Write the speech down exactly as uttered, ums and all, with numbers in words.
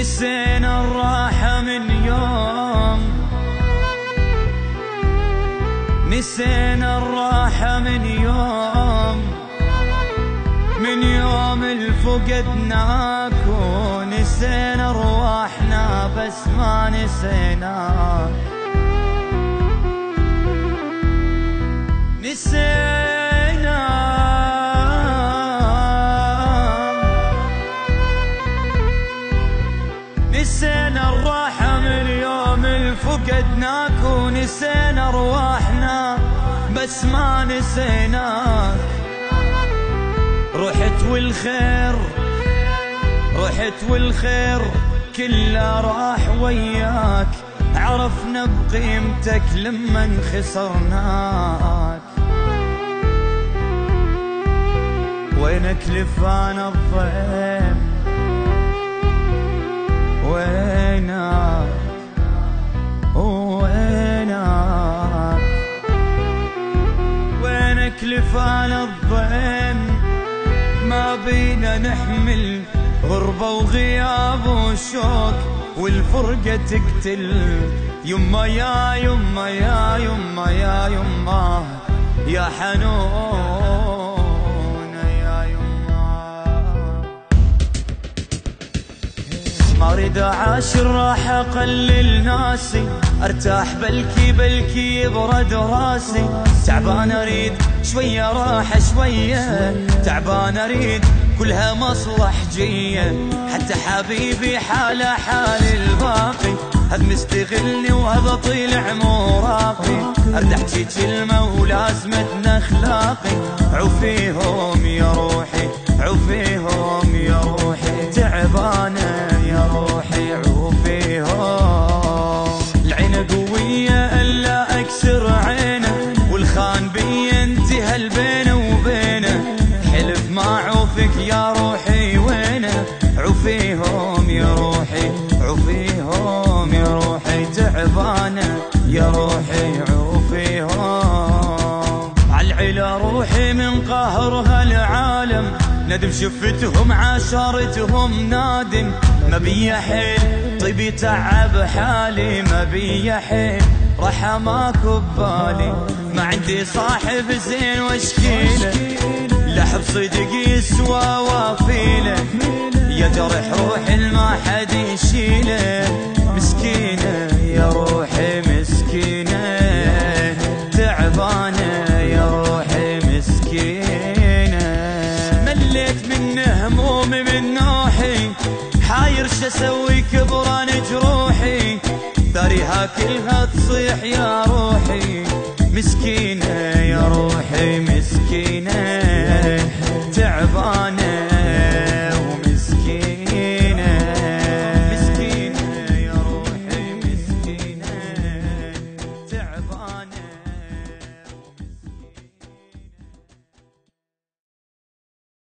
نسينا الراحة من يوم، نسينا الراحة من يوم، من يوم الفقدناك، ونسينا ارواحنا بس ما نسيناك. نسينا نسينا الراحة من يوم الفقدناك، ونسينا ارواحنا بس ما نسيناك. رحت والخير رحت والخير كله راح وياك، عرفنا بقيمتك لمن خسرناك. وينك لفان الضيم، وينك وينك وينك لفان الضيم. ما بينا نحمل غربة وغياب وشوك، والفرقة تقتل. يما يا يما يا يما يا يما يا حنون يا يما. ما اريد اعاشر راح اقلل ناسي، ارتاح بلكي بلكي يبرد راسي. تعبان اريد شوية راحة شوية، تعبان اريد كلها مصلحجية. حتى حبيبي حاله حال الباقي، هذا مستغلني وهذا طيل عمراقي. ارد احكي كلمة ولازمتنا اخلاقي، عوفيهم يا روحي عوفيهم يا روحي. تعبانة يا روحي عوفيهم. العين قوية الا اكسر عينه، والخان بي انتهى البينه وبينه. حلف ما عوفك يا روحي وينه، عوفيهم يا روحي عوفيهم يا روحي. تعبانة يا روحي عوفيهم. عالعلا روحي من قهرها العالم، ندم شفتهم عاشرتهم نادم. ما بيا حيل طيبي تعب حالي، ما بيا حيل راح ماكو ببالي. ما عندي صاحب زين واشكيله، لحب صدق يسوى وافيله. يا جرح روحي ما حد يشيله، مسكينة يا روحي مسكينة. تعبانة يا روحي مسكينة. مليت من همومي من نوحي، حاير شسوي كبران جروحي. داريها كلها تصيح يا روحي، مسكينة يا روحي مسكينة. تعبانة